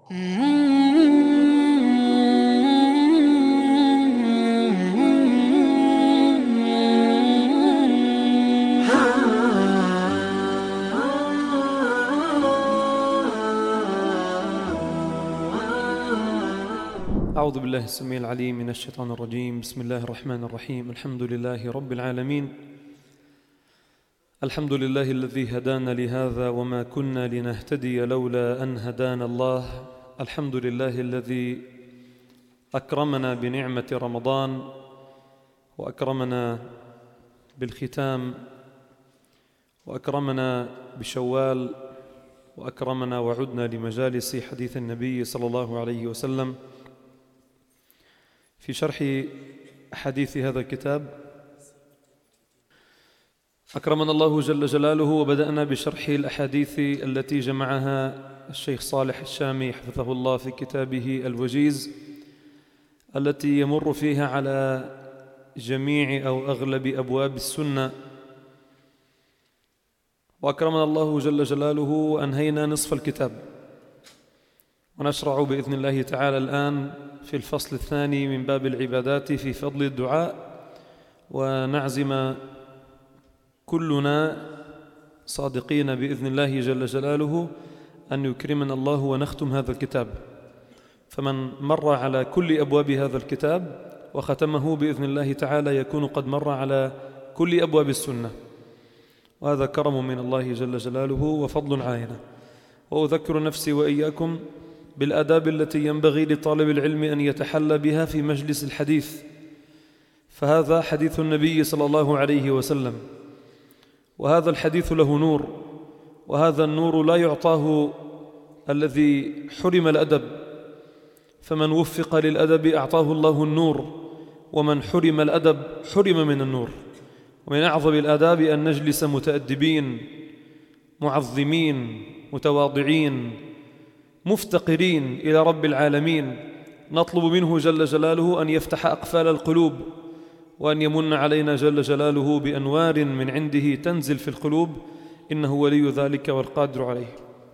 أعوذ بالله السميع العليم من الشيطان الرجيم. بسم الله الرحمن الرحيم. الحمد لله رب العالمين. الحمد لله الذي هدانا لهذا وما كنا لنهتدي لولا أن هدانا الله. الحمد لله الذي أكرمنا بنعمة رمضان وأكرمنا بالختام وأكرمنا بشوال وأكرمنا وعدنا لمجالس حديث النبي صلى الله عليه وسلم في شرح حديث هذا الكتاب. أكرمنا الله جل جلاله وبدأنا بشرح الأحاديث التي جمعها الشيخ صالح الشامي حفظه الله في كتابه الوجيز، التي يمر فيها على جميع أو أغلب أبواب السنة. وأكرمنا الله جل جلاله وأنهينا نصف الكتاب، ونشرع بإذن الله تعالى الآن في الفصل الثاني من باب العبادات في فضل الدعاء، ونعزم كلنا صادقين بإذن الله جل جلاله أن يكرمنا الله ونختم هذا الكتاب. فمن مر على كل أبواب هذا الكتاب وختمه بإذن الله تعالى يكون قد مر على كل أبواب السنة، وهذا كرم من الله جل جلاله وفضل علينا. وأذكر نفسي وإياكم بالآداب التي ينبغي لطالب العلم أن يتحلى بها في مجلس الحديث، فهذا حديث النبي صلى الله عليه وسلم، وهذا الحديث له نور، وهذا النور لا يعطاه الذي حرم الأدب، فمن وفق للأدب أعطاه الله النور، ومن حرم الأدب حرم من النور. ومن أعظم الآداب أن نجلس متأدبين معظمين متواضعين مفتقرين إلى رب العالمين، نطلب منه جل جلاله أن يفتح أقفال القلوب، وأن يمن علينا جل جلاله بأنوار من عنده تنزل في القلوب، إنه ولي ذلك والقادر عليه.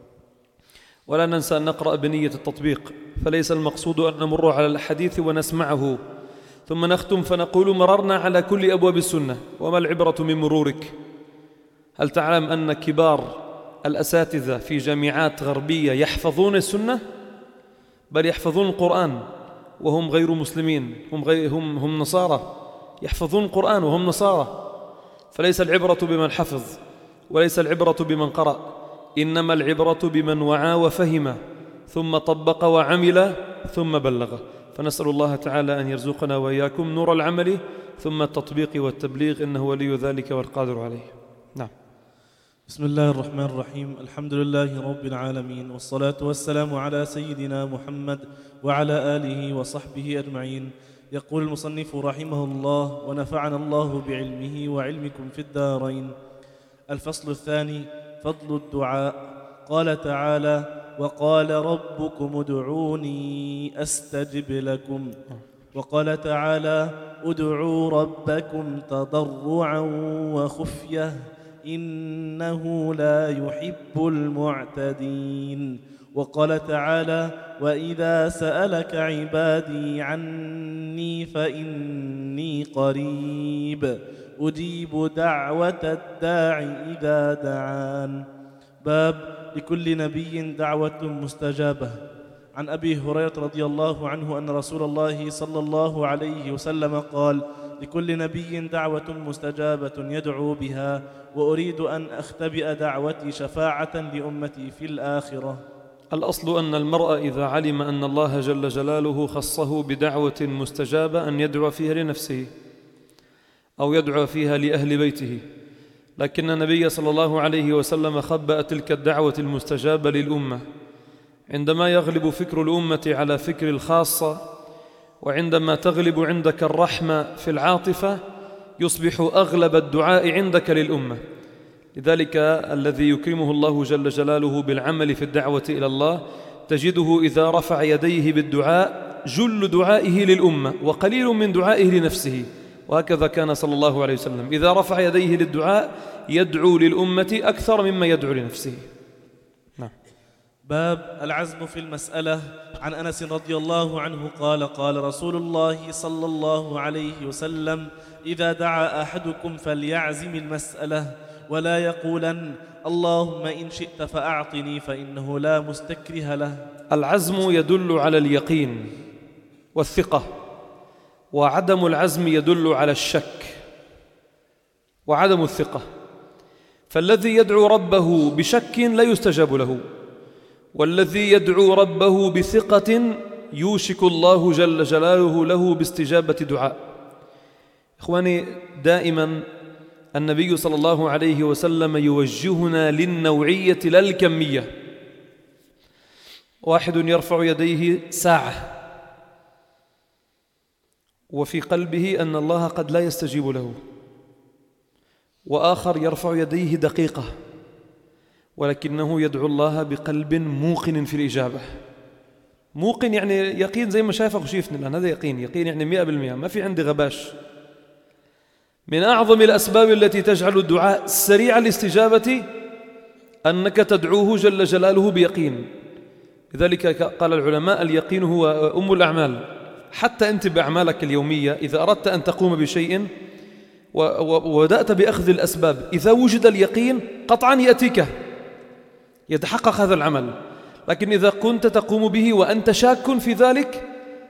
ولا ننسى أن نقرأ بنية التطبيق، فليس المقصود أن نمر على الحديث ونسمعه ثم نختم فنقول مررنا على كل أبواب السنة. وما العبرة من مرورك؟ هل تعلم أن كبار الأساتذة في جامعات غربية يحفظون السنة، بل يحفظون القرآن وهم غير مسلمين، هم نصارى، يحفظون القرآن وهم نصارى. فليس العبرة بمن حفظ وليس العبرة بمن قرأ، إنما العبرة بمن وعى وفهم ثم طبق وعمل ثم بلغ. فنسأل الله تعالى أن يرزقنا وإياكم نور العمل ثم التطبيق والتبليغ، إنه ولي ذلك والقادر عليه. نعم. بسم الله الرحمن الرحيم. الحمد لله رب العالمين، والصلاة والسلام على سيدنا محمد وعلى آله وصحبه أجمعين. يقول المصنف رحمه الله ونفعنا الله بعلمه وعلمكم في الدارين. الفصل الثاني: فضل الدعاء. قال تعالى: وقال ربكم ادعوني أستجب لكم. وقال تعالى: ادعوا ربكم تضرعا وخفية إنه لا يحب المعتدين. وقال تعالى: وإذا سألك عبادي عني فإني قريب أجيب دعوة الداع إذا دعان. باب لكل نبي دعوة مستجابة. عن أبي هريرة رضي الله عنه أن رسول الله صلى الله عليه وسلم قال: لكل نبي دعوة مستجابة يدعو بها، وأريد أن أختبئ دعوتي شفاعة لأمتي في الآخرة. الأصل أن المرء إذا علم أن الله جل جلاله خصه بدعوة مستجابة أن يدعو فيها لنفسه أو يدعو فيها لأهل بيته، لكن النبي صلى الله عليه وسلم خبأ تلك الدعوة المستجابة للأمة. عندما يغلب فكر الأمة على فكر الخاصة، وعندما تغلب عندك الرحمة في العاطفة، يصبح أغلب الدعاء عندك للأمة. لذلك الذي يكرمه الله جل جلاله بالعمل في الدعوة إلى الله تجده إذا رفع يديه بالدعاء جل دعائه للأمة وقليل من دعائه لنفسه. وهكذا كان صلى الله عليه وسلم إذا رفع يديه للدعاء يدعو للأمة أكثر مما يدعو لنفسه. نعم. باب العزم في المسألة. عن أنس رضي الله عنه قال قال رسول الله صلى الله عليه وسلم: إذا دعا أحدكم فليعزم المسألة ولا يقولن اللهم إن شئت فأعطني فإنه لا مستكره له. العزم يدل على اليقين والثقة، وعدم العزم يدل على الشك وعدم الثقة. فالذي يدعو ربه بشك لا يستجاب له، والذي يدعو ربه بثقة يوشك الله جل جلاله له باستجابة دعاء. إخواني، دائما النبي صلى الله عليه وسلم يوجهنا للنوعية لا الكمية. واحد يرفع يديه ساعة وفي قلبه أن الله قد لا يستجيب له، وآخر يرفع يديه دقيقة ولكنه يدعو الله بقلب موقن في الإجابة. موقن يعني يقين زي ما شايفك وشيفني الآن، هذا يقين يعني 100%، ما في عندي غباش. من أعظم الأسباب التي تجعل الدعاء سريع الاستجابة أنك تدعوه جل جلاله بيقين. لذلك قال العلماء: اليقين هو أم الأعمال. حتى أنت بأعمالك اليومية إذا أردت أن تقوم بشيء وبدأت بأخذ الأسباب، إذا وجد اليقين قطعا يأتيك، يتحقق هذا العمل. لكن إذا كنت تقوم به وأنت شاك في ذلك،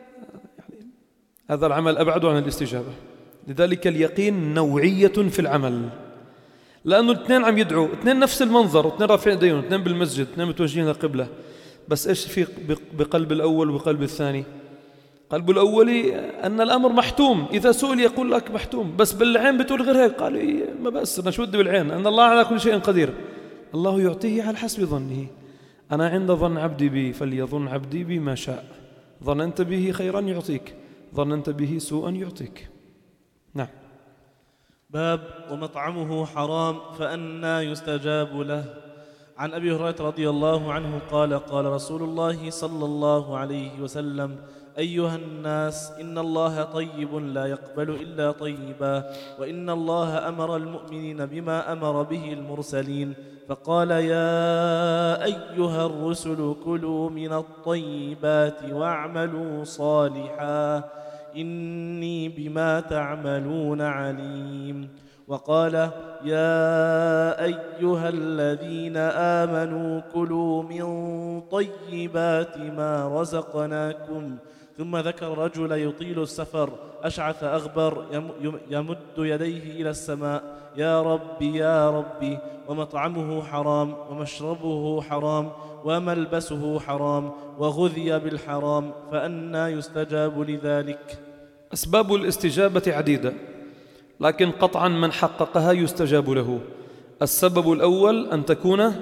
هذا العمل أبعد عن الاستجابة. لذلك اليقين نوعية في العمل، لأنه الاثنين عم يدعوا، اثنين نفس المنظر، واثنين رافعين ايديهم، اثنين بالمسجد، اثنين متوجهين للقبلة، بس إيش في بقلب الأول وبقلب الثاني؟ قلب الأولي أن الأمر محتوم، إذا سئل يقول لك محتوم، بس بالعين بتقول غير هيك. قال ما بس أنا شو بدي بالعين، أن الله على كل شيء قدير. الله يعطيه على حسب ظنه. أنا عند ظن عبدي بي فليظن عبدي بي ما شاء. ظننت به خيرا يعطيك، ظننت به سوءا يعطيك. نعم. باب ومطعمه حرام فأنى يستجاب له. عن أبي هريرة رضي الله عنه قال قال رسول الله صلى الله عليه وسلم: أيها الناس، إن الله طيب لا يقبل إلا طيبا، وإن الله أمر المؤمنين بما أمر به المرسلين، فقال: يا أيها الرسل كلوا من الطيبات واعملوا صالحا إني بما تعملون عليم. وقال: يا أيها الذين آمنوا كلوا من طيبات ما رزقناكم. ثم ذكر رجل يطيل السفر أشعث أغبر يمد يديه إلى السماء: يا ربي يا ربي، ومطعمه حرام ومشربه حرام وملبسه حرام وغذي بالحرام، فأنى يستجاب لذلك. أسباب الاستجابة عديدة، لكن قطعا من حققها يستجاب له. السبب الأول أن تكون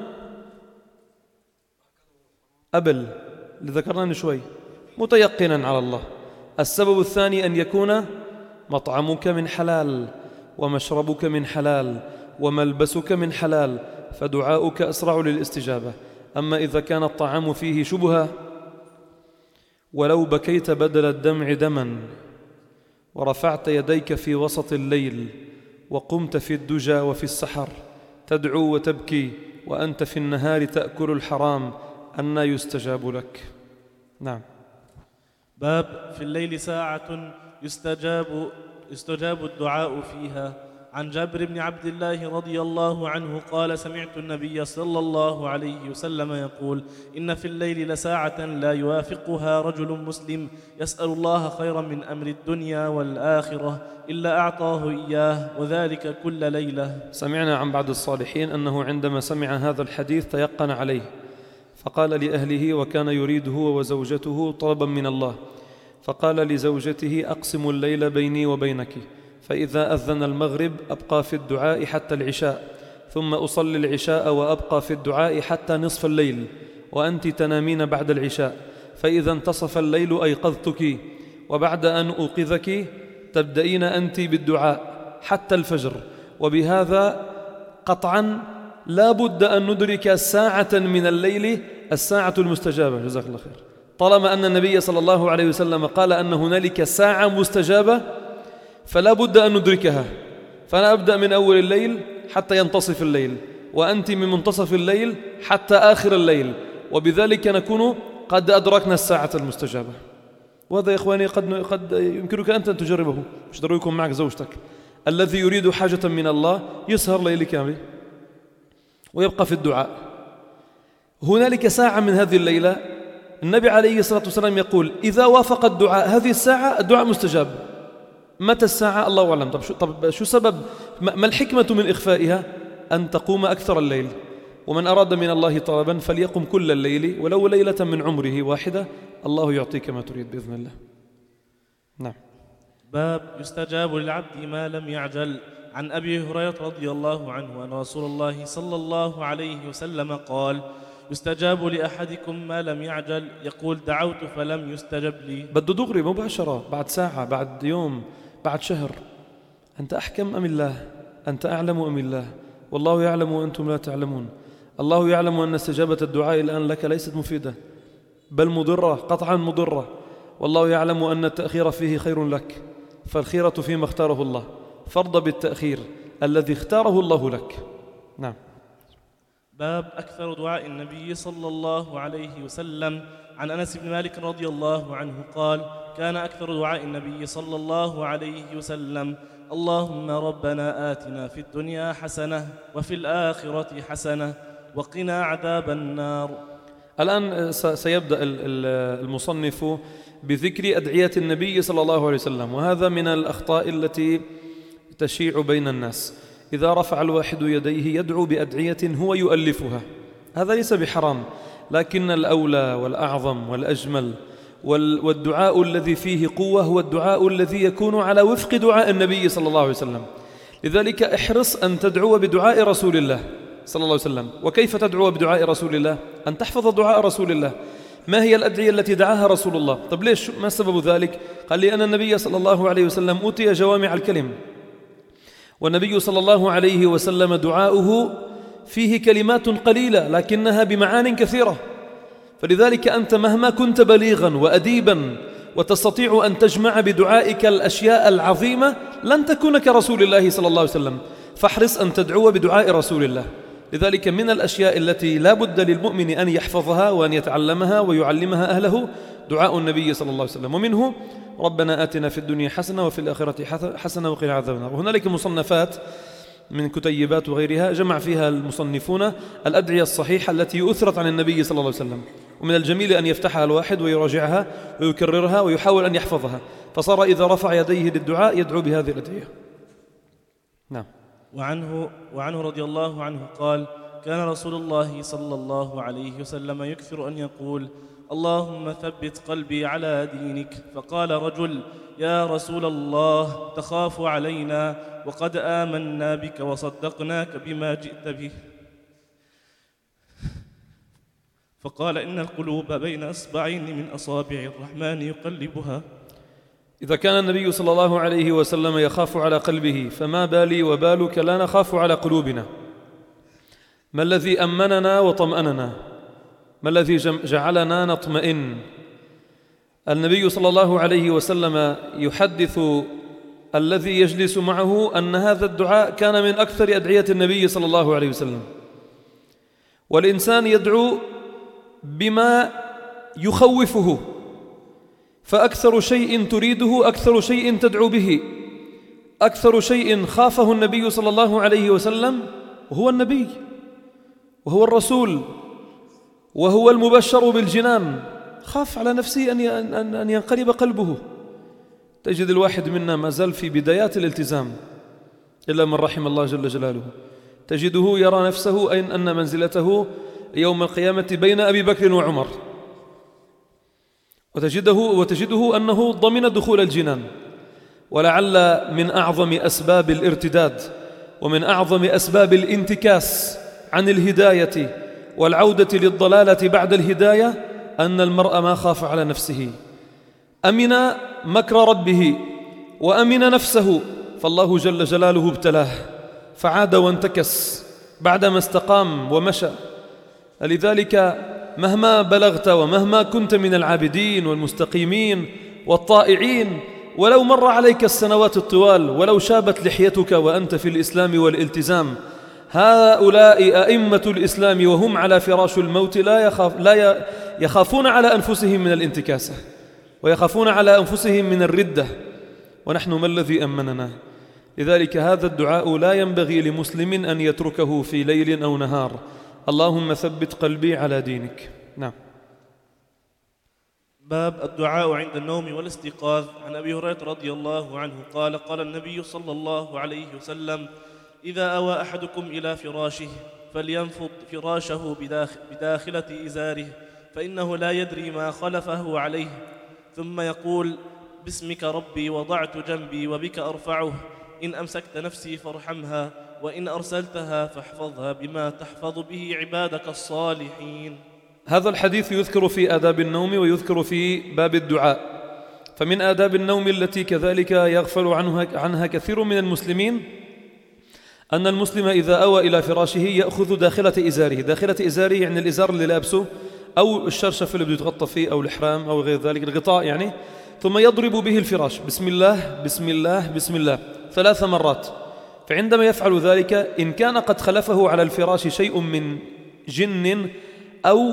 اللي ذكرنا من شوي متيقنا على الله. السبب الثاني أن يكون مطعمك من حلال، ومشربك من حلال، وملبسك من حلال، فدعاؤك أسرع للاستجابة. أما إذا كان الطعام فيه شبهة، ولو بكيت بدل الدمع دما، ورفعت يديك في وسط الليل، وقمت في الدجى وفي السحر تدعو وتبكي، وأنت في النهار تأكل الحرام، أنى يستجاب لك. نعم. باب في الليل ساعة يستجاب الدعاء فيها. عن جابر بن عبد الله رضي الله عنه قال: سمعت النبي صلى الله عليه وسلم يقول: إن في الليل لساعة لا يوافقها رجل مسلم يسأل الله خيرا من أمر الدنيا والآخرة إلا أعطاه إياه، وذلك كل ليلة. سمعنا عن بعض الصالحين أنه عندما سمع هذا الحديث تيقن عليه، فقال لأهله، وكان يريد هو وزوجته طلبا من الله، فقال لزوجته: أقسم الليل بيني وبينك، فإذا أذن المغرب أبقى في الدعاء حتى العشاء، ثم أصلي العشاء وأبقى في الدعاء حتى نصف الليل، وأنت تنامين بعد العشاء، فإذا انتصف الليل أيقظتك، وبعد أن أوقظك تبدأين أنت بالدعاء حتى الفجر. وبهذا قطعا لا بد أن ندرك ساعة من الليل، الساعة المستجابة. جزاك الله خير. طالما أن النبي صلى الله عليه وسلم قال أن هنالك ساعة مستجابة، فلا بد أن ندركها. فأنا أبدأ من أول الليل حتى ينتصف الليل، وأنت من منتصف الليل حتى آخر الليل، وبذلك نكون قد أدركنا الساعة المستجابة. وهذا يا إخواني قد يمكنك أنت أن تجربه، مش ضروري يكون معك زوجتك. الذي يريد حاجة من الله يسهر ليل كامل ويبقى في الدعاء. هنالك ساعة من هذه الليلة النبي عليه الصلاة والسلام يقول إذا وافق الدعاء هذه الساعة الدعاء مستجاب. متى الساعة؟ الله أعلم. طب شو سبب؟ ما الحكمة من إخفائها؟ أن تقوم أكثر الليل، ومن أراد من الله طلبا فليقم كل الليل ولو ليلة من عمره واحدة، الله يعطيك ما تريد بإذن الله. نعم. باب يستجاب للعبد ما لم يعجل. عن أبي هريرة رضي الله عنه أن رسول الله صلى الله عليه وسلم قال يستجاب لأحدكم ما لم يعجل، يقول دعوت فلم يستجب لي. بده دغري مباشرة، بعد ساعة، بعد يوم، بعد شهر. أنت أحكم أم الله؟ أنت أعلم أم الله؟ والله يعلم وأنتم لا تعلمون. الله يعلم أن استجابة الدعاء الآن لك ليست مفيدة بل مضرة، قطعا مضرة. والله يعلم أن التأخير فيه خير لك، فالخيرة فيما اختاره الله، فارض بالتأخير الذي اختاره الله لك. نعم. باب أكثر دعاء النبي صلى الله عليه وسلم. عن أنس بن مالك رضي الله عنه قال كان أكثر دعاء النبي صلى الله عليه وسلم اللهم ربنا آتنا في الدنيا حسنة وفي الآخرة حسنة وقنا عذاب النار. الآن سيبدأ المصنف بذكر أدعية النبي صلى الله عليه وسلم، وهذا من الأخطاء التي تشيع بين الناس. إذا رفع الواحد يديه يدعو بأدعية هو يؤلفها، هذا ليس بحرام، لكن الأولى والأعظم والأجمل والدعاء الذي فيه قوة هو الدعاء الذي يكون على وفق دعاء النبي صلى الله عليه وسلم. لذلك احرص أن تدعو بدعاء رسول الله صلى الله عليه وسلم. وكيف تدعو بدعاء رسول الله؟ أن تحفظ دعاء رسول الله. ما هي الأدعية التي دعاها رسول الله؟ طب ليش؟ ما سبب ذلك؟ قال لأن النبي صلى الله عليه وسلم أوتي جوامع الكلم، والنبي صلى الله عليه وسلم دعاؤه فيه كلمات قليلة لكنها بمعان كثيرة. فلذلك أنت مهما كنت بليغا وأديبا وتستطيع أن تجمع بدعائك الأشياء العظيمة لن تكون كرسول الله صلى الله عليه وسلم. فاحرص أن تدعو بدعاء رسول الله. لذلك من الأشياء التي لا بد للمؤمن أن يحفظها وأن يتعلمها ويعلمها أهله دعاء النبي صلى الله عليه وسلم، ومنه ربنا آتنا في الدنيا حسنة وفي الآخرة حسنة وقنا عذاب النار. وهنالك مصنفات من كتيبات وغيرها جمع فيها المصنفون الأدعية الصحيحة التي أثرت عن النبي صلى الله عليه وسلم، ومن الجميل أن يفتحها الواحد ويراجعها ويكررها ويحاول أن يحفظها، فصار إذا رفع يديه للدعاء يدعو بهذه الأدعية. نعم. وعنه رضي الله عنه قال كان رسول الله صلى الله عليه وسلم يكثر أن يقول اللهم ثبت قلبي على دينك. فقال رجل يا رسول الله تخاف علينا وقد آمنا بك وصدقناك بما جئت به. فقال إن القلوب بين أصبعين من أصابع الرحمن يقلبها. إذا كان النبي صلى الله عليه وسلم يخاف على قلبه فما بالي وبالك لا نخاف على قلوبنا؟ ما الذي أمننا وطمأننا؟ ما الذي جعلنا نطمئن؟ النبي صلى الله عليه وسلم يحدث الذي يجلس معه أن هذا الدعاء كان من أكثر أدعية النبي صلى الله عليه وسلم. والإنسان يدعو بما يخوفه، فأكثر شيء تريده أكثر شيء تدعو به. أكثر شيء خافه النبي صلى الله عليه وسلم هو النبي وهو الرسول وهو المبشر بالجنان. خاف على نفسه أن ينقلب قلبه. تجد الواحد منا ما زال في بدايات الالتزام إلا من رحم الله جل جلاله، تجده يرى نفسه أن منزلته يوم القيامة بين أبي بكر وعمر، وتجده أنه ضمن دخول الجنان. ولعل من أعظم أسباب الارتداد ومن أعظم أسباب الانتكاس عن الهداية والعودة للضلالة بعد الهداية أن المرء ما خاف على نفسه، أمن مكر ربه وأمن نفسه، فالله جل جلاله ابتلاه فعاد وانتكس بعدما استقام ومشى. لذلك مهما بلغت ومهما كنت من العابدين والمستقيمين والطائعين، ولو مر عليك السنوات الطوال، ولو شابت لحيتك وأنت في الإسلام والالتزام، هؤلاء أئمة الإسلام وهم على فراش الموت لا يخافون على أنفسهم من الانتكاسة، ويخافون على أنفسهم من الردة، ونحن ما الذي أمننا؟ لذلك هذا الدعاء لا ينبغي لمسلم أن يتركه في ليل أو نهار. اللهم ثبت قلبي على دينك. نعم. باب الدعاء عند النوم والاستيقاظ. عن أبي هريرة رضي الله عنه قال قال النبي صلى الله عليه وسلم: إذا أوى أحدكم إلى فراشه فلينفض فراشه بداخلة إزاره، فإنه لا يدري ما خلفه عليه، ثم يقول: باسمك ربي وضعت جنبي وبك أرفعه، إن أمسكت نفسي فارحمها، وإن أرسلتها فاحفظها بما تحفظ به عبادك الصالحين. هذا الحديث يذكر في آداب النوم ويذكر في باب الدعاء. فمن آداب النوم التي كذلك يغفل عنها كثير من المسلمين أن المسلم إذا أوى إلى فراشه يأخذ داخلة إزاره. داخلة إزاره يعني الإزار اللي لابسه أو الشرشف اللي بده يتغطى فيه أو الإحرام أو غير ذلك، الغطاء يعني، ثم يضرب به الفراش: بسم الله بسم الله بسم الله 3 مرات. فعندما يفعل ذلك إن كان قد خلفه على الفراش شيء من جن أو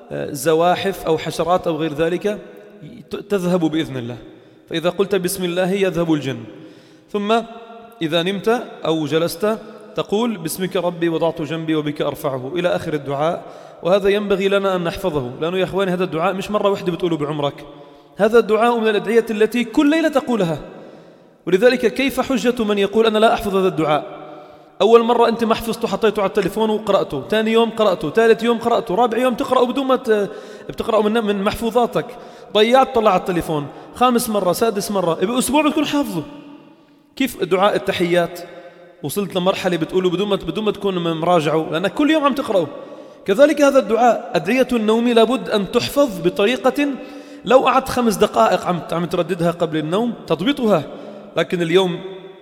زواحف أو حشرات أو غير ذلك تذهب بإذن الله. فإذا قلت بسم الله يذهب الجن. ثم إذا نمت أو جلست تقول: باسمك ربي وضعت جنبي وبك أرفعه، إلى آخر الدعاء. وهذا ينبغي لنا أن نحفظه، لأنه يا أخواني هذا الدعاء مش مرة واحدة بتقوله بعمرك، هذا الدعاء من الأدعية التي كل ليلة تقولها. ولذلك كيف حجة من يقول أنا لا أحفظ هذا الدعاء؟ أول مرة أنت ما حفظته حطيته على التليفون وقرأته، ثاني يوم قرأته، ثالث يوم قرأته، رابع يوم تقرأه بدون ما بتقرأه من محفوظاتك، ضيعت طلع على التليفون، 5 مرة 6 مرة بأسبوع بتكون حافظه. كيف دعاء التحيات وصلت لمرحلة بتقوله بدون ما تكون مراجعه، لأنك كل يوم عم تقرأه. كذلك هذا الدعاء أدعية النوم لابد أن تحفظ بطريقة لو قعدت 5 دقائق عم ترددها قبل النوم تضبطها. لكن اليوم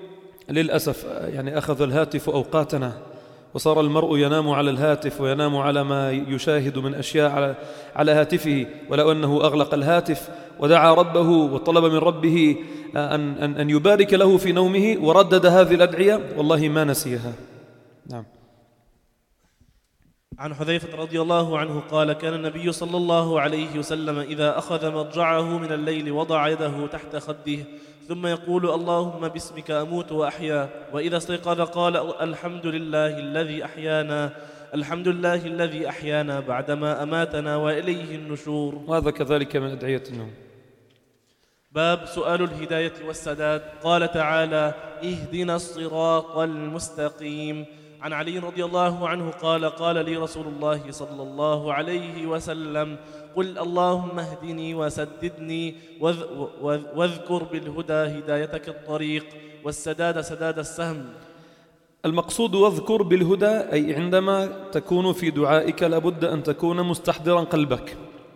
للأسف يعني أخذ الهاتف أوقاتنا، وصار المرء ينام على الهاتف وينام على ما يشاهد من أشياء على هاتفه، ولو أنه أغلق الهاتف ودعا ربه وطلب من ربه أن يبارك له في نومه وردد هذه الأدعية والله ما نسيها. نعم. عن حذيفة رضي الله عنه قال: كان النبي صلى الله عليه وسلم إذا أخذ مضجعه من الليل وضع يده تحت خده ثم يقول: اللهم باسمك أموت وأحيا، وإذا استيقظ قال: الحمد لله الذي أحيانا، الحمد لله الذي أحيانا بعدما أماتنا وإليه النشور. وهذا كذلك من أدعية النوم. باب سؤال الهداية والسداد. قال تعالى: اهدنا الصراط المستقيم. عن علي رضي الله عنه قال: قال لي رسول الله صلى الله عليه وسلم: قل اللهم اهدني وسددني واذكر بالهدى هدايتك الطريق والسداد سداد السهم. المقصود واذكر بالهدى أي عندما تكون في دعائك لابد أن تكون مستحضرا قلبك.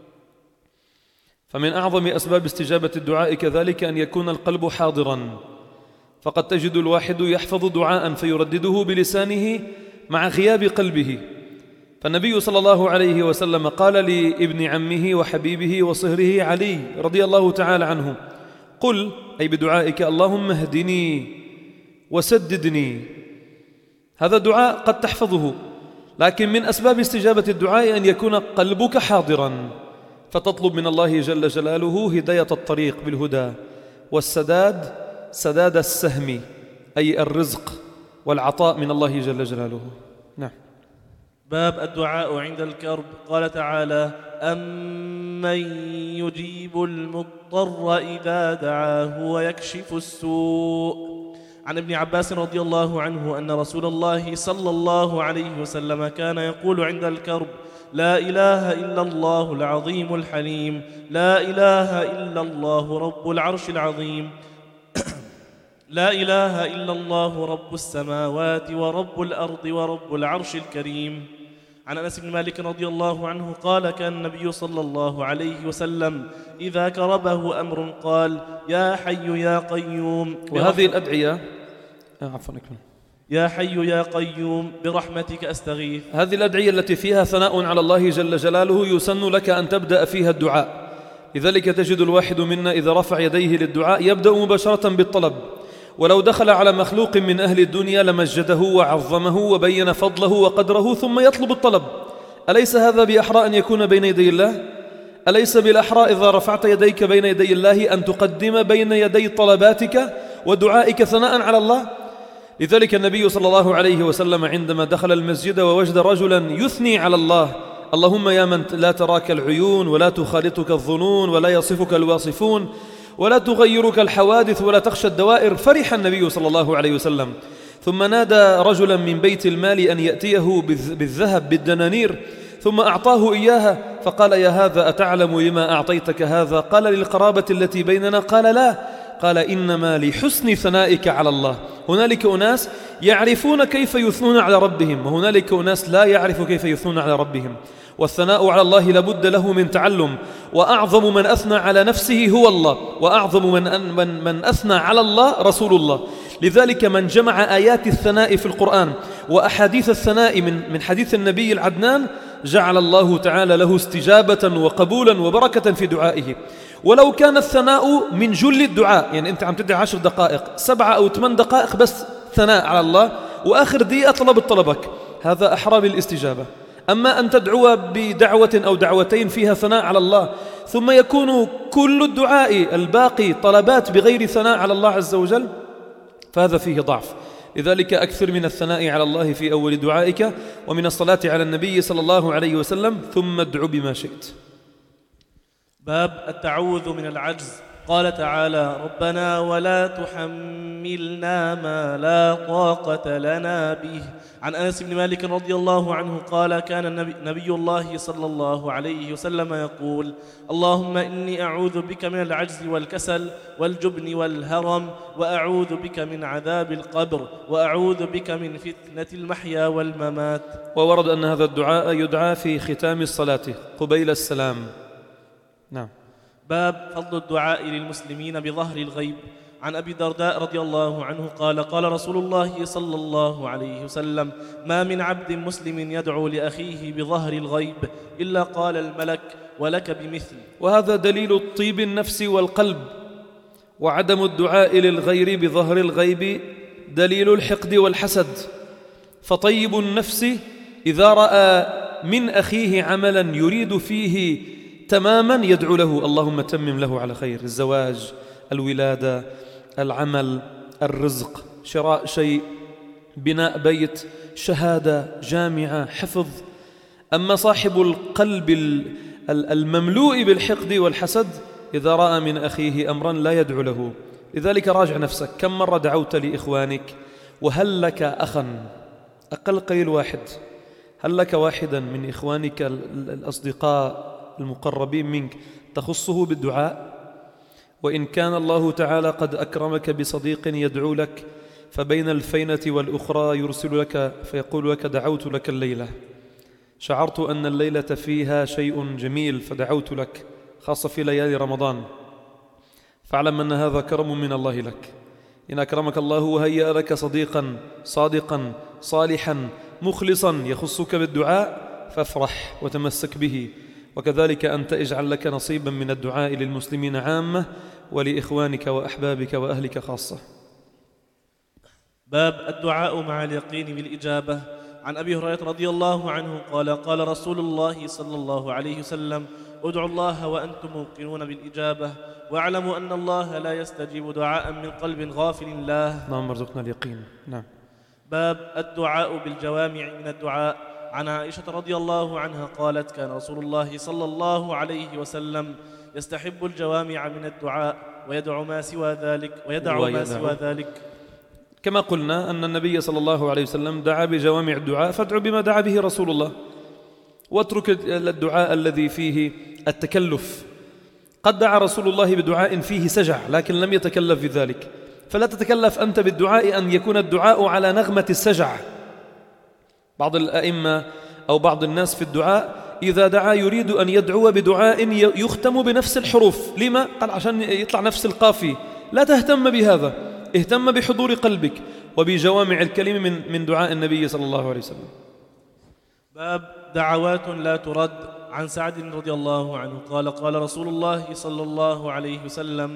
فمن أعظم أسباب استجابة الدعاء كذلك أن يكون القلب حاضرا. فقد تجد الواحد يحفظ دعاء فيردده بلسانه مع غياب قلبه. فالنبي صلى الله عليه وسلم قال لابن عمه وحبيبه وصهره علي رضي الله تعالى عنه: قل أي بدعائك اللهم اهدني وسددني. هذا دعاء قد تحفظه، لكن من أسباب استجابة الدعاء أن يكون قلبك حاضرا، فتطلب من الله جل جلاله هداية الطريق بالهدى، والسداد سداد السهم أي الرزق والعطاء من الله جل جلاله. نعم. باب الدعاء عند الكرب. قال تعالى: أمن يجيب المضطر إذا دعاه ويكشف السوء. عن ابن عباس رضي الله عنه أن رسول الله صلى الله عليه وسلم كان يقول عند الكرب: لا إله إلا الله العظيم الحليم، لا إله إلا الله رب العرش العظيم، لا إله إلا الله رب السماوات ورب الأرض ورب العرش الكريم. عن أنس بن مالك رضي الله عنه قال: كان النبي صلى الله عليه وسلم إذا كربه أمر قال: يا حي يا قيوم. وهذه الأدعية يا حي يا قيوم برحمتك أستغيث. هذه الأدعية التي فيها ثناء على الله جل جلاله يسن لك أن تبدأ فيها الدعاء. لذلك تجد الواحد منا إذا رفع يديه للدعاء يبدأ مباشرة بالطلب، ولو دخل على مخلوق من أهل الدنيا لمجده وعظمه وبين فضله وقدره ثم يطلب الطلب. أليس هذا بأحرى أن يكون بين يدي الله؟ أليس بالأحرى إذا رفعت يديك بين يدي الله أن تقدم بين يدي طلباتك ودعائك ثناء على الله؟ لذلك النبي صلى الله عليه وسلم عندما دخل المسجد ووجد رجلا يثني على الله: اللهم يا من لا تراك العيون ولا تخالطك الظنون ولا يصفك الواصفون ولا تغيرك الحوادث ولا تخشى الدوائر، فرح النبي صلى الله عليه وسلم. ثم نادى رجلا من بيت المال أن يأتيه بالذهب بالدنانير، ثم أعطاه إياها، فقال: يا هذا أتعلم لما أعطيتك هذا؟ قال: للقرابة التي بيننا. قال: لا. قال: إنما لحسن ثنائك على الله. هنالك أناس يعرفون كيف يثنون على ربهم، وهنالك أناس لا يعرفوا كيف يثنون على ربهم. والثناء على الله لابد له من تعلم، وأعظم من أثنى على نفسه هو الله، وأعظم من أثنى على الله رسول الله. لذلك من جمع آيات الثناء في القرآن وأحاديث الثناء من حديث النبي العدنان جعل الله تعالى له استجابة وقبولا وبركة في دعائه. ولو كان الثناء من جل الدعاء، يعني أنت عم تدعي 10 دقائق 7 أو 8 دقائق بس ثناء على الله، وآخر دقيقة طلبك، هذا أحرى بالاستجابة. أما أن تدعو بدعوة أو دعوتين فيها ثناء على الله ثم يكون كل الدعاء الباقي طلبات بغير ثناء على الله عز وجل، فهذا فيه ضعف. لذلك أكثر من الثناء على الله في أول دعائك، ومن الصلاة على النبي صلى الله عليه وسلم، ثم ادعو بما شئت. باب التعوذ من العجز. قال تعالى: ربنا ولا تحملنا ما لا طاقة لنا به. عن أنس بن مالك رضي الله عنه قال: كان نبي الله صلى الله عليه وسلم يقول: اللهم إني أعوذ بك من العجز والكسل والجبن والهرم، وأعوذ بك من عذاب القبر، وأعوذ بك من فتنة المحيا والممات. وورد أن هذا الدعاء يدعى في ختام الصلاة قبيل السلام. نعم. باب فضل الدعاء للمسلمين بظهر الغيب. عن أبي الدرداء رضي الله عنه قال: قال رسول الله صلى الله عليه وسلم: ما من عبد مسلم يدعو لأخيه بظهر الغيب إلا قال الملك: ولك بمثل. وهذا دليل طيب النفس والقلب. وعدم الدعاء للغير بظهر الغيب دليل الحقد والحسد. فطيب النفس إذا رأى من أخيه عملا يريد فيه تماما يدعو له: اللهم تمم له على خير، الزواج، الولادة، العمل، الرزق، شراء شيء، بناء بيت، شهادة، جامعة، حفظ. أما صاحب القلب المملوء بالحقد والحسد إذا رأى من أخيه أمرا لا يدعو له. لذلك راجع نفسك، كم مرة دعوت لإخوانك؟ وهل لك أخا، أقل قليل واحد، هل لك واحدا من إخوانك الأصدقاء المقربين منك تخصه بالدعاء؟ وإن كان الله تعالى قد أكرمك بصديق يدعو لك، فبين الفينة والأخرى يرسل لك فيقول لك: دعوت لك الليلة، شعرت أن الليلة فيها شيء جميل فدعوت لك، خاصة في ليالي رمضان، فاعلم أن هذا كرم من الله لك. إن أكرمك الله وهيأ لك صديقا صادقا صالحا مخلصا يخصك بالدعاء، فافرح وتمسك به. وكذلك أنت اجعل لك نصيبا من الدعاء للمسلمين عامة، ولإخوانك وأحبابك وأهلك خاصة. باب الدعاء مع اليقين بالإجابة. عن أبي هريرة رضي الله عنه قال: قال رسول الله صلى الله عليه وسلم: ادعوا الله وأنتم موقنون بالإجابة، واعلموا أن الله لا يستجيب دعاء من قلب غافل الله. اللهم ارزقنا اليقين. نعم. باب الدعاء بالجوامع من الدعاء. عن عائشة رضي الله عنها قالت: كان رسول الله صلى الله عليه وسلم يستحب الجوامع من الدعاء ويدع ما سوى ذلك كما قلنا أن النبي صلى الله عليه وسلم دعا بجوامع الدعاء، فادعوا بما دعا به رسول الله، واترك الدعاء الذي فيه التكلف. قد دعا رسول الله بدعاء فيه سجع لكن لم يتكلف بذلك، فلا تتكلف أنت بالدعاء أن يكون الدعاء على نغمة السجع. بعض الأئمة أو بعض الناس في الدعاء إذا دعا يريد أن يدعو بدعاء يختم بنفس الحروف. لما؟ قال عشان يطلع نفس القافية. لا تهتم بهذا، اهتم بحضور قلبك وبجوامع الكلمة من دعاء النبي صلى الله عليه وسلم. باب دعوات لا ترد. عن سعد رضي الله عنه قال: قال رسول الله صلى الله عليه وسلم: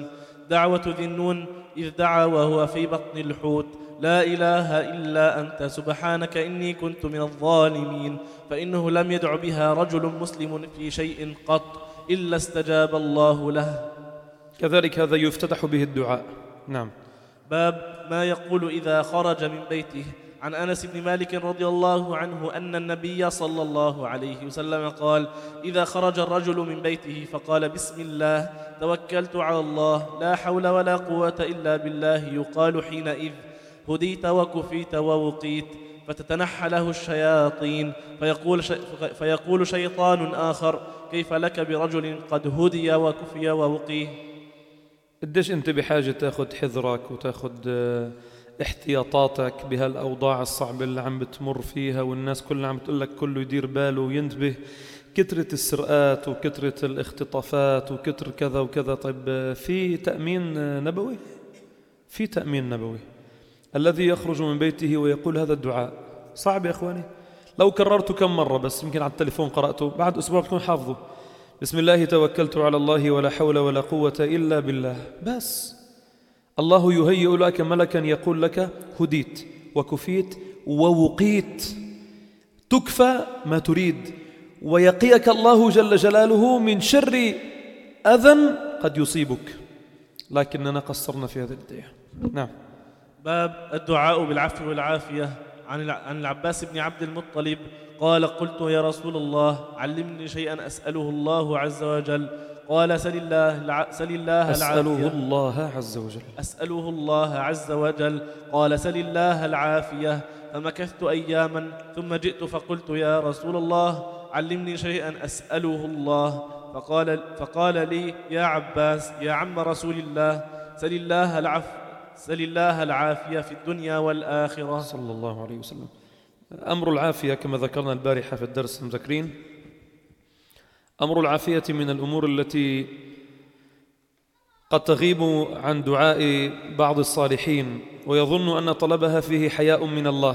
دعوة ذي النون إذ دعا وهو في بطن الحوت: لا إله إلا أنت سبحانك إني كنت من الظالمين. فإنه لم يدع بها رجل مسلم في شيء قط إلا استجاب الله له. كذلك هذا يفتتح به الدعاء. نعم. باب ما يقول إذا خرج من بيته. عن أنس بن مالك رضي الله عنه أن النبي صلى الله عليه وسلم قال: إذا خرج الرجل من بيته فقال: بسم الله توكلت على الله لا حول ولا قوة إلا بالله، يقال حينئذ: هديت وكفيت ووقيت. فتتنحى له الشياطين فيقول شيطان آخر: كيف لك برجل قد هدي وكفي ووقيه؟ قديش أنت بحاجة تأخذ حذرك وتأخذ احتياطاتك بهالأوضاع الصعبة اللي عم بتمر فيها، والناس كلها عم تقول لك كله يدير باله وينتبه. كثرة السرقات وكثرة الاختطافات وكثر كذا وكذا. طيب في تأمين نبوي؟ في تأمين نبوي. الذي يخرج من بيته ويقول هذا الدعاء صعب يا أخواني. لو كررته كم مرة بس يمكن على التليفون قرأته، بعد أسبوع بتكون حافظه. بسم الله توكلت على الله ولا حول ولا قوة إلا بالله. بس الله يهيئ لك ملكا يقول لك: هديت وكفيت ووقيت. تكفى ما تريد، ويقيك الله جل جلاله من شر أذى قد يصيبك. لكننا قصرنا في هذه الدعاء. نعم. باب الدعاء بالعفو والعافية. عن العباس بن عبد المطلب قال: قلت يا رسول الله علمني شيئا أسأله الله عز وجل. قال: سل الله العافية. أسأله الله عز وجل. قال: سل الله العافية. فمكثت أياما ثم جئت فقلت: يا رسول الله علمني شيئا أسأله الله. فقال لي: يا عباس يا عم رسول الله، سل الله العافية في الدنيا والآخرة. صلى الله عليه وسلم. أمر العافية كما ذكرنا البارحة في الدرس، مذكرين؟ أمر العافية من الأمور التي قد تغيب عن دعاء بعض الصالحين ويظن أن طلبها فيه حياء من الله،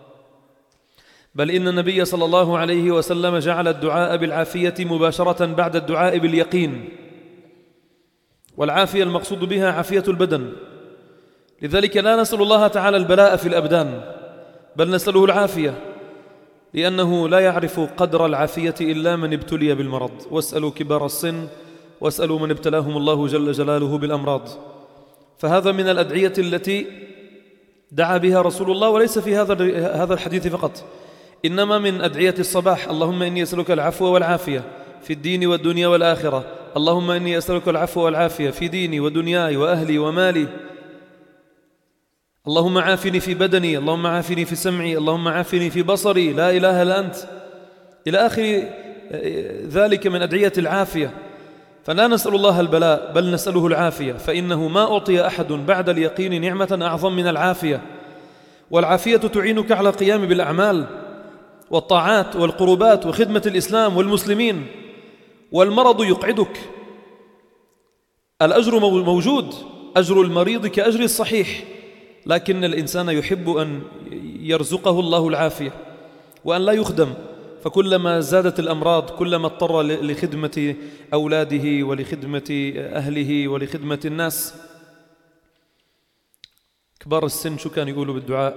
بل إن النبي صلى الله عليه وسلم جعل الدعاء بالعافية مباشرة بعد الدعاء باليقين. والعافية المقصود بها عافية البدن، لذلك لا نسأل الله تعالى البلاء في الأبدان، بل نسأله العافية، لأنه لا يعرف قدر العافية إلا من ابتلي بالمرض. واسألوا كبار السن واسألوا من ابتلاهم الله جل جلاله بالأمراض. فهذا من الأدعية التي دعا بها رسول الله، وليس في هذا الحديث فقط، إنما من أدعية الصباح: اللهم إني أسألك العفو والعافية في الدين والدنيا والآخرة. اللهم إني أسألك العفو والعافية في ديني ودنياي وأهلي ومالي. اللهم عافني في بدني، اللهم عافني في سمعي، اللهم عافني في بصري، لا إله إلا أنت، إلى آخر ذلك من أدعية العافية. فلا نسأل الله البلاء بل نسأله العافية، فإنه ما أعطي أحد بعد اليقين نعمة أعظم من العافية. والعافية تعينك على القيام بالأعمال والطاعات والقربات وخدمة الإسلام والمسلمين، والمرض يقعدك. الأجر موجود، أجر المريض كأجر الصحيح، لكن الإنسان يحب أن يرزقه الله العافية وأن لا يخدم. فكلما زادت الأمراض كلما اضطر لخدمة أولاده ولخدمة أهله ولخدمة الناس. كبار السن شو كانوا يقولوا بالدعاء؟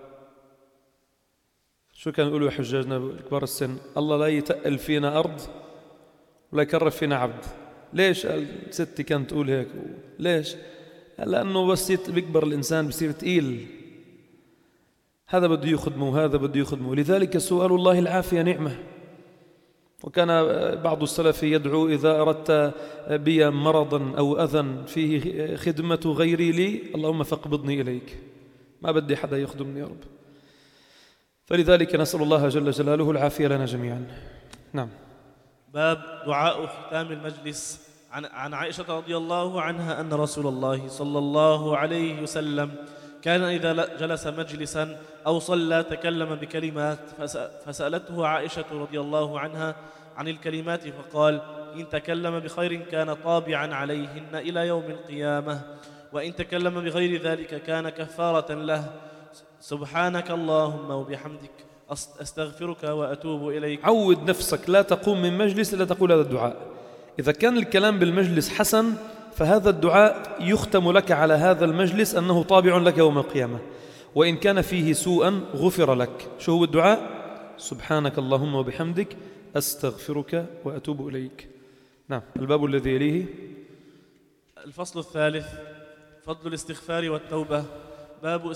شو كانوا يقولوا يا حجاجنا كبار السن؟ الله لا يتقل فينا أرض ولا يكرف فينا عبد. ليش؟ ستي كانت تقول هيك. ليش؟ لأنه بس بيكبر الإنسان بصير تقيل، هذا بده يخدمه وهذا بده يخدمه. لذلك سؤال الله العافية نعمة. وكان بعض السلف يدعو: إذا أردت بي مرضا أو أذى فيه خدمة غيري لي، اللهم فاقبضني إليك، ما بدي حدا يخدمني يا رب. فلذلك نسأل الله جل جلاله العافية لنا جميعا. نعم. باب دعاء ختام المجلس. عن عائشة رضي الله عنها أن رسول الله صلى الله عليه وسلم كان إذا جلس مجلسا أو صلى تكلم بكلمات، فسألته عائشة رضي الله عنها عن الكلمات فقال: إن تكلم بخير كان طابعا عليهن إلى يوم القيامة، وإن تكلم بغير ذلك كان كفارة له. سبحانك اللهم وبحمدك أستغفرك وأتوب إليك. عود نفسك لا تقوم من مجلس إلا تقول هذا الدعاء. إذا كان الكلام بالمجلس حسن فهذا الدعاء يختم لك على هذا المجلس أنه طابع لك يوم القيامة، وإن كان فيه سوءا غفر لك. شو هو الدعاء؟ سبحانك اللهم وبحمدك أستغفرك وأتوب إليك. نعم. الباب الذي يليه. الفصل الثالث: فضل الاستغفار والتوبة. باب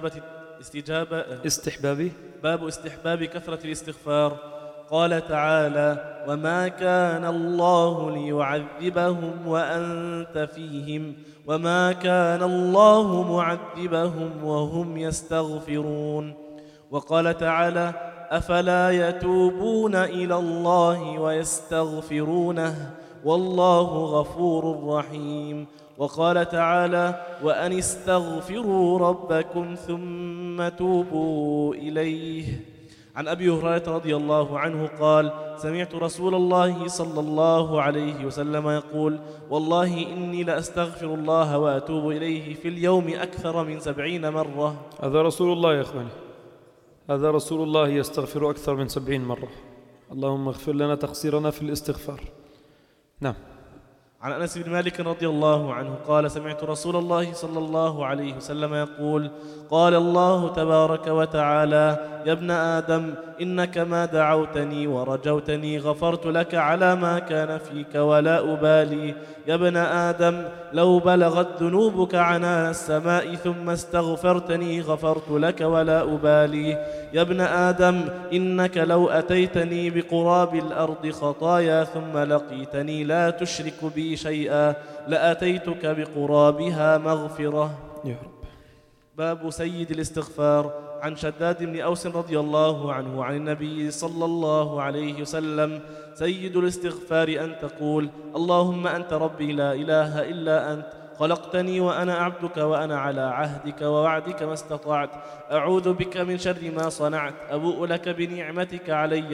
استحباب كثرة الاستغفار. قال تعالى: وما كان الله ليعذبهم وأنت فيهم وما كان الله معذبهم وهم يستغفرون. وقال تعالى: أفلا يتوبون إلى الله ويستغفرونه والله غفور رحيم. وقال تعالى: وأن استغفروا ربكم ثم توبوا إليه. عن أبي هريرة رضي الله عنه قال: سمعت رسول الله صلى الله عليه وسلم يقول: والله إني لأستغفر الله وأتوب إليه في اليوم أكثر من 70 مرة. هذا رسول الله يا أخواني، هذا رسول الله يستغفر أكثر من 70 مرة. اللهم اغفر لنا تقصيرنا في الاستغفار. نعم. عن أنس بن مالك رضي الله عنه قال: سمعت رسول الله صلى الله عليه وسلم يقول: قال الله تبارك وتعالى: يا ابن آدم إنك ما دعوتني ورجوتني غفرت لك على ما كان فيك ولا أبالي. يا ابن آدم لو بلغت ذنوبك عنان السماء ثم استغفرتني غفرت لك ولا أبالي. يا ابن آدم إنك لو أتيتني بقراب الأرض خطايا ثم لقيتني لا تشرك بي شيئا لأتيتك بقرابها مغفرة. يا رب. باب سيد الاستغفار. عن شداد بن أوس رضي الله عنه عن النبي صلى الله عليه وسلم: سيد الاستغفار أن تقول: اللهم أنت ربي لا إله إلا أنت، خلقتني وأنا عبدك وأنا على عهدك ووعدك ما استطعت، أعوذ بك من شر ما صنعت، أبوء لك بنعمتك علي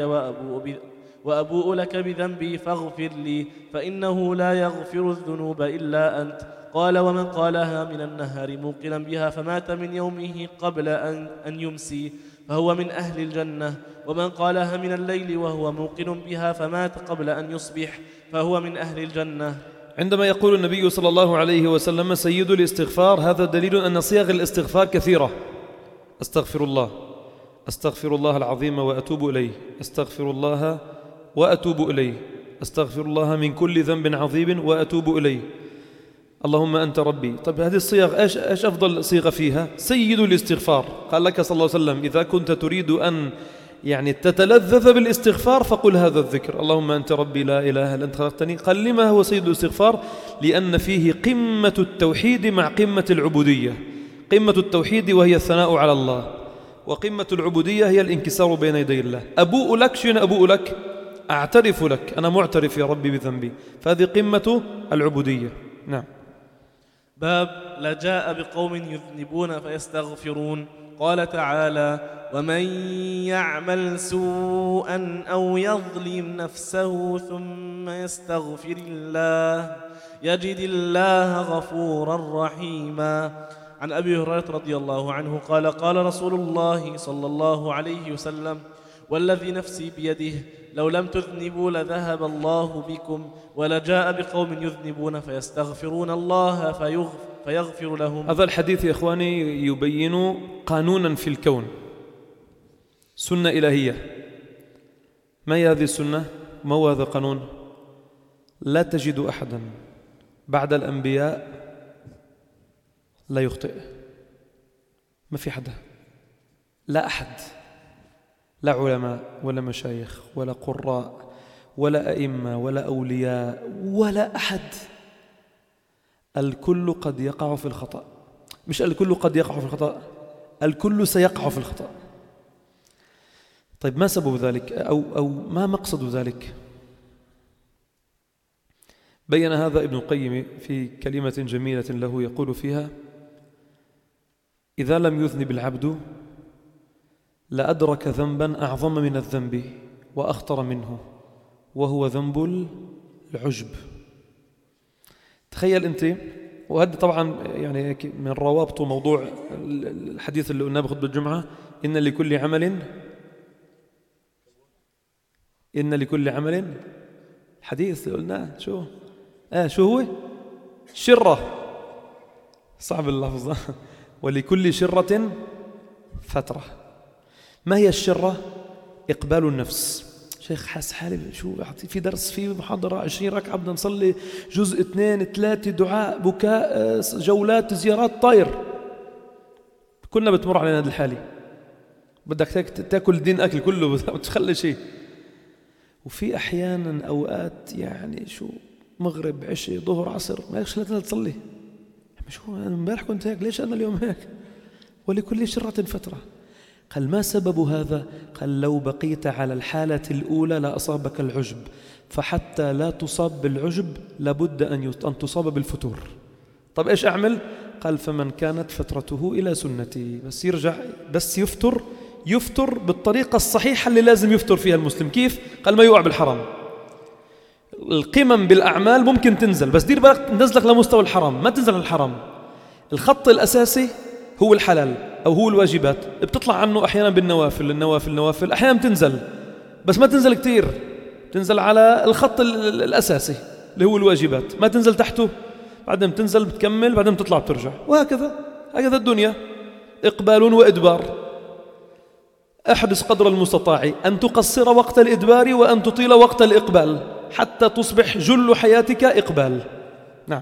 وأبوء لك بذنبي فاغفر لي فإنه لا يغفر الذنوب إلا أنت. قال: ومن قالها من النهار موقنا بها فمات من يومه قبل أن يمسي فهو من أهل الجنة، ومن قالها من الليل وهو موقن بها فمات قبل أن يصبح فهو من أهل الجنة. عندما يقول النبي صلى الله عليه وسلم سيد الاستغفار، هذا دليل أن صيغ الاستغفار كثيرة. أستغفر الله العظيم وأتوب إليه، أستغفر الله وأتوب إليه، أستغفر الله من كل ذنب عظيم وأتوب إليه، اللهم أنت ربي. طيب هذه الصيغ إيش أفضل صيغة فيها؟ سيد الاستغفار. قال لك صلى الله عليه وسلم: إذا كنت تريد أن تتلذذ بالاستغفار فقل هذا الذكر: اللهم أنت ربي لا إله إلا أنت خلقتني. قال: لما هو سيد الاستغفار؟ لأن فيه قمة التوحيد مع قمة العبودية. قمة التوحيد وهي الثناء على الله، وقمة العبودية هي الانكسار بين يدي الله. أبوء لك، شنو أبوء لك؟ أعترف لك، أنا معترف يا ربي بذنبي، فهذه قمة العبودية. نعم. باب لجاء بقوم يذنبون فيستغفرون. قال تعالى: ومن يعمل سوءا أو يظلم نفسه ثم يستغفر الله يجد الله غفورا رحيما. عن أبي هريرة رضي الله عنه قال: قال رسول الله صلى الله عليه وسلم: والذي نفسي بيده لو لم تذنبوا لذهب الله بكم ولجاء بقوم يذنبون فيستغفرون الله فيغفر لهم. هذا الحديث يا إخواني يبين قانونا في الكون، سنة إلهية. ما هي هذه السنة؟ ما هو هذا القانون؟ لا تجد أحدا بعد الأنبياء لا يخطئ. ما في حدا، لا أحد، لا علماء ولا مشايخ ولا قراء ولا أئمة ولا أولياء ولا أحد، الكل قد يقع في الخطأ. مش الكل قد يقع في الخطأ، الكل سيقع في الخطأ. طيب ما سبب ذلك أو ما مقصد ذلك؟ بين هذا ابن القيم في كلمة جميلة له يقول فيها: إذا لم يذنب العبد لأدرك ذنبا أعظم من الذنب وأخطر منه، وهو ذنب العجب. تخيل أنت، وهذا طبعا من روابط موضوع الحديث اللي قلناه بخطبة الجمعة: إن لكل عمل حديث اللي قلناه شو هو؟ شرة، صعب اللفظ. ولكل شرة فترة. ما هي الشرة؟ إقبال النفس. شيخ حاس حالي شو في درس، في محاضرة 20 ركعة بدنا نصلي جزء 2 3 دعاء بكاء جولات زيارات طاير. كلنا بتمر علينا هذه الحالة، بدك تاكل دين أكل كله ما تخلي شيء. وفي أحيانا أوقات يعني شو مغرب عشاء ظهر عصر ما لكش لا تصلي. شو أنا امبارح كنت هيك، ليش أنا اليوم هيك؟ ولكل شرة فترة. قال ما سبب هذا؟ قال لو بقيت على الحالة الأولى لأصابك العجب، فحتى لا تصاب بالعجب لابد أن تصاب بالفتور. طب إيش أعمل؟ قال فمن كانت فترته إلى سنتي، بس يرجع بس يفتر بالطريقة الصحيحة اللي لازم يفتر فيها المسلم. كيف؟ قال ما يوقع بالحرام. القمم بالأعمال ممكن تنزل، بس دير بالك تنزلك لمستوى الحرام، ما تنزل الحرام. الخط الأساسي هو الحلال أو هو الواجبات، بتطلع عنه أحيانا بالنوافل أحيانا بتنزل، بس ما تنزل كتير، تنزل على الخط الأساسي اللي هو الواجبات، ما تنزل تحته، بعدين بتنزل بتكمل، بعدين بتطلع بترجع، وهكذا. هكذا الدنيا، إقبال وإدبار. احرص قدر المستطاع أن تقصر وقت الإدبار وأن تطيل وقت الإقبال حتى تصبح جل حياتك إقبال. نعم.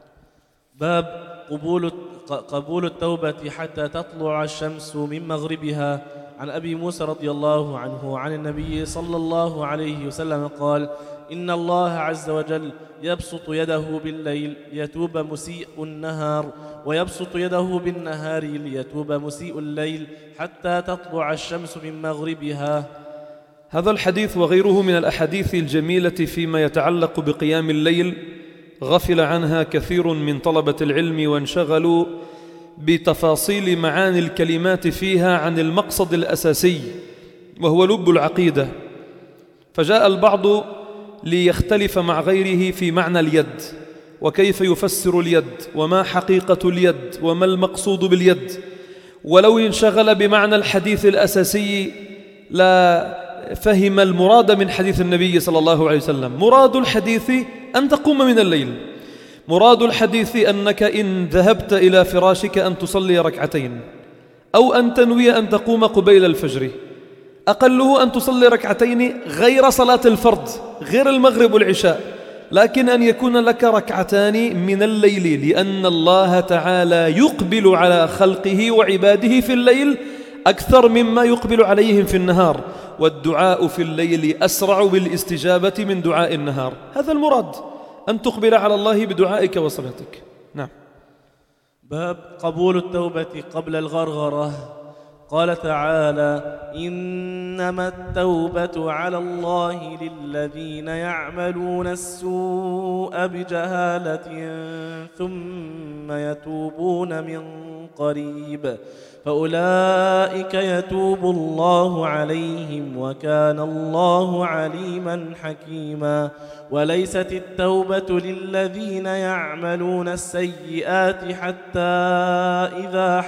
باب قبول التوبة حتى تطلع الشمس من مغربها. عن أبي موسى رضي الله عنه عن النبي صلى الله عليه وسلم قال: إن الله عز وجل يبسط يده بالليل ليتوب مسيء النهار، ويبسط يده بالنهار ليتوب مسيء الليل حتى تطلع الشمس من مغربها. هذا الحديث وغيره من الأحاديث الجميلة فيما يتعلق بقيام الليل غفل عنها كثير من طلبة العلم، وانشغلوا بتفاصيل معاني الكلمات فيها عن المقصد الأساسي وهو لب العقيدة. فجاء البعض ليختلف مع غيره في معنى اليد، وكيف يفسر اليد، وما حقيقة اليد، وما المقصود باليد. ولو انشغل بمعنى الحديث الأساسي لا فهم المراد من حديث النبي صلى الله عليه وسلم. مراد الحديث أن تقوم من الليل، مراد الحديث أنك إن ذهبت إلى فراشك أن تصلي ركعتين، أو أن تنوي أن تقوم قبيل الفجر، أقله أن تصلي ركعتين غير صلاة الفرض، غير المغرب والعشاء، لكن أن يكون لك ركعتان من الليل، لأن الله تعالى يقبل على خلقه وعباده في الليل أكثر مما يقبل عليهم في النهار، والدعاء في الليل أسرع بالاستجابة من دعاء النهار. هذا المراد، أن تقبل على الله بدعائك وصلاتك. نعم. باب قبول التوبة قبل الغرغرة. قال تعالى: إنما التوبة على الله للذين يعملون السوء بجهالة ثم يتوبون من قريب فأولئك يتوب الله عليهم وكان الله عليما حكيما. وليست التوبة للذين يعملون السيئات حتى إذا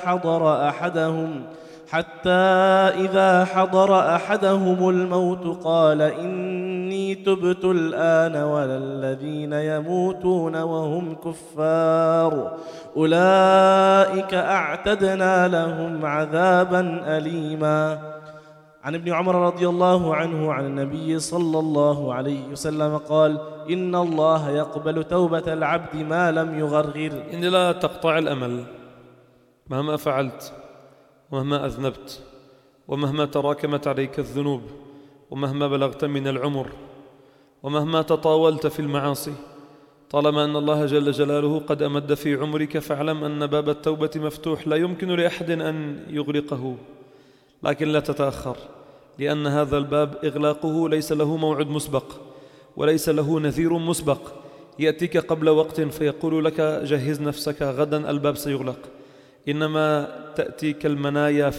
حضر أحدهم الموت قال إني تبت الآن، ولا الذين يموتون وهم كفار أولئك أعتدنا لهم عذابا أليما. عن ابن عمر رضي الله عنه عن النبي صلى الله عليه وسلم قال: إن الله يقبل توبة العبد ما لم يغرغر. إن لا تقطع الأمل مهما فعلت، ومهما أذنبت، ومهما تراكمت عليك الذنوب، ومهما بلغت من العمر، ومهما تطاولت في المعاصي، طالما أن الله جل جلاله قد أمد في عمرك، فاعلم أن باب التوبة مفتوح، لا يمكن لأحد أن يغلقه، لكن لا تتأخر، لأن هذا الباب إغلاقه ليس له موعد مسبق، وليس له نذير مسبق يأتيك قبل وقت فيقول لك جهز نفسك غدا الباب سيغلق، إنما تأتيك المنايا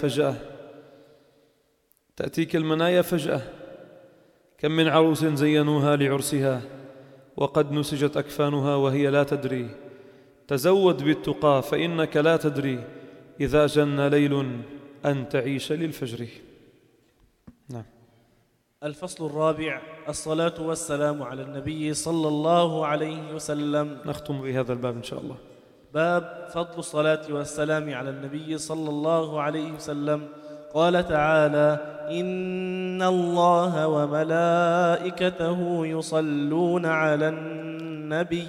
فجأة. كم من عروس زينوها لعرسها وقد نسجت أكفانها وهي لا تدري. تزود بالتقى فإنك لا تدري إذا جن ليل أن تعيش للفجر. نعم. الفصل الرابع: الصلاة والسلام على النبي صلى الله عليه وسلم. نختم بهذا الباب إن شاء الله. باب فضل الصلاة والسلام على النبي صلى الله عليه وسلم. قال تعالى: إن الله وملائكته يصلون على النبي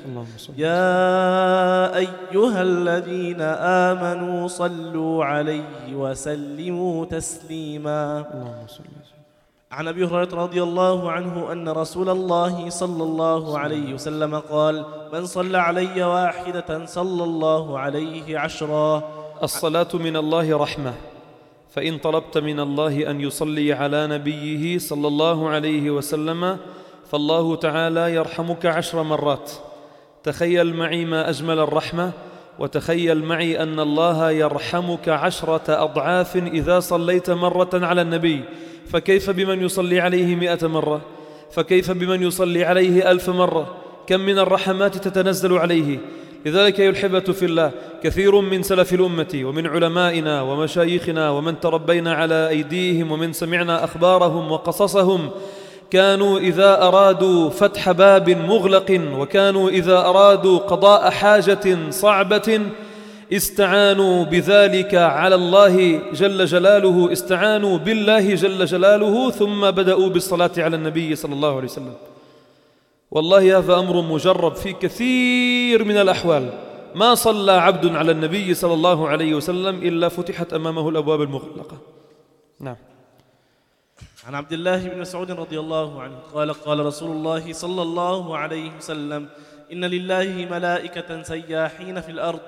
يا أيها الذين آمنوا صلوا عليه وسلموا تسليما. عن أبي هريرة رضي الله عنه أن رسول الله صلى الله عليه وسلم قال: من صلى علي واحدة صلى الله عليه 10. الصلاة من الله رحمة، فإن طلبت من الله أن يصلي على نبيه صلى الله عليه وسلم فالله تعالى يرحمك 10 مرات. تخيل معي ما أجمل الرحمة، وتخيل معي أن الله يرحمك 10 أضعاف إذا صليت مرة على النبي، فكيف بمن يصلي عليه 100 مرة؟ فكيف بمن يصلي عليه 1000 مرة؟ كم من الرحمات تتنزل عليه. لذلك أيها الأحبة في الله، كثير من سلف الأمة ومن علمائنا ومشايخنا ومن تربينا على أيديهم ومن سمعنا أخبارهم وقصصهم كانوا إذا أرادوا فتح باب مغلق، وكانوا إذا أرادوا قضاء حاجة صعبة استعانوا بذلك على الله جل جلاله، استعانوا بالله جل جلاله، ثم بدأوا بالصلاة على النبي صلى الله عليه وسلم. والله هذا أمر مجرب في كثير من الأحوال. ما صلى عبد على النبي صلى الله عليه وسلم إلا فتحت أمامه الأبواب المغلقة. نعم. عن عبد الله بن مسعود رضي الله عنه قال: قال رسول الله صلى الله عليه وسلم: إن لله ملائكة سياحين في الأرض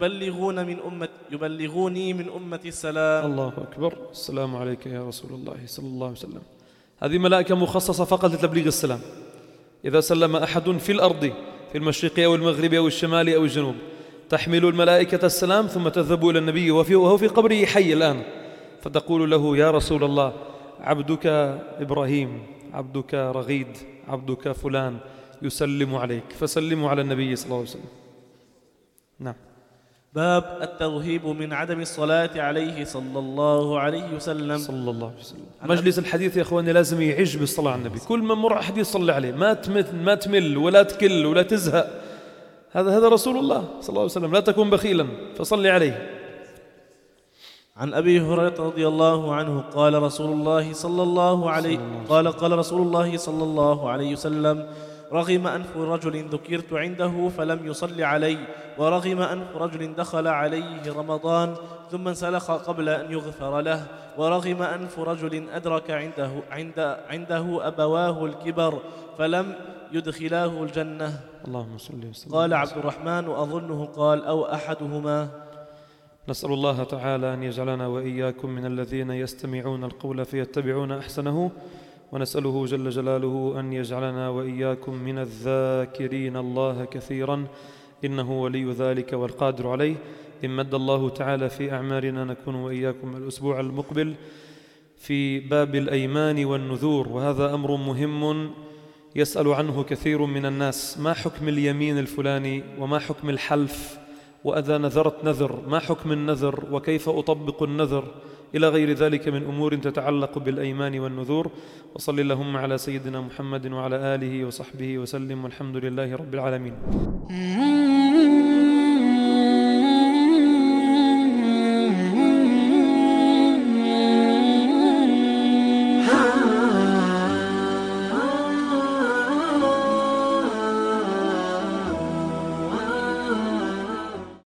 يبلغوني من أمتي السلام. الله أكبر. السلام عليك يا رسول الله صلى الله عليه وسلم. هذه ملائكة مخصصة فقط لتبليغ السلام. إذا سلم أحد في الأرض، في المشرق أو المغرب أو الشمال أو الجنوب، تحمل الملائكة السلام ثم تذهب إلى النبي وهو في قبره حي الآن، فتقول له: يا رسول الله، عبدك إبراهيم، عبدك رغيد، عبدك فلان يسلم عليك، فسلموا على النبي صلى الله عليه وسلم. نعم. باب الترهيب من عدم الصلاة عليه صلى الله عليه وسلم. صلى الله عليه وسلم. مجلس الحديث يا أخواني لازم يعج بالصلاة على النبي. كل ما مر أحد يصلي عليه، ما تمل ولا تكل ولا تزهق. هذا رسول الله صلى الله عليه وسلم. لا تكن بخيلا فصلي عليه. عن أبي هريرة رضي الله عنه قال: رسول الله صلى الله عليه قال رسول الله صلى الله عليه وسلم: رغم أنف رجل ذكرت عنده فلم يصل علي، ورغم أنف رجل دخل عليه رمضان ثم انسلخ قبل أن يغفر له، ورغم أنف رجل أدرك عنده أبواه الكبر فلم يدخلاه الجنة. اللهم صل وسلم. قال عبد الرحمن: أظنه قال أو أحدهما. نسأل الله تعالى أن يجعلنا وإياكم من الذين يستمعون القول فيتبعون أحسنه، ونسأله جل جلاله أن يجعلنا وإياكم من الذاكرين الله كثيرا، إنه ولي ذلك والقادر عليه. إن مد الله تعالى في أعمارنا نكون وإياكم الأسبوع المقبل في باب الأيمان والنذور، وهذا أمر مهم يسأل عنه كثير من الناس. ما حكم اليمين الفلاني؟ وما حكم الحلف؟ وإذا نذرت نذر ما حكم النذر؟ وكيف أطبق النذر؟ إلى غير ذلك من أمور تتعلق بالأيمان والنذور. وصل اللهم على سيدنا محمد وعلى آله وصحبه وسلم، والحمد لله رب العالمين.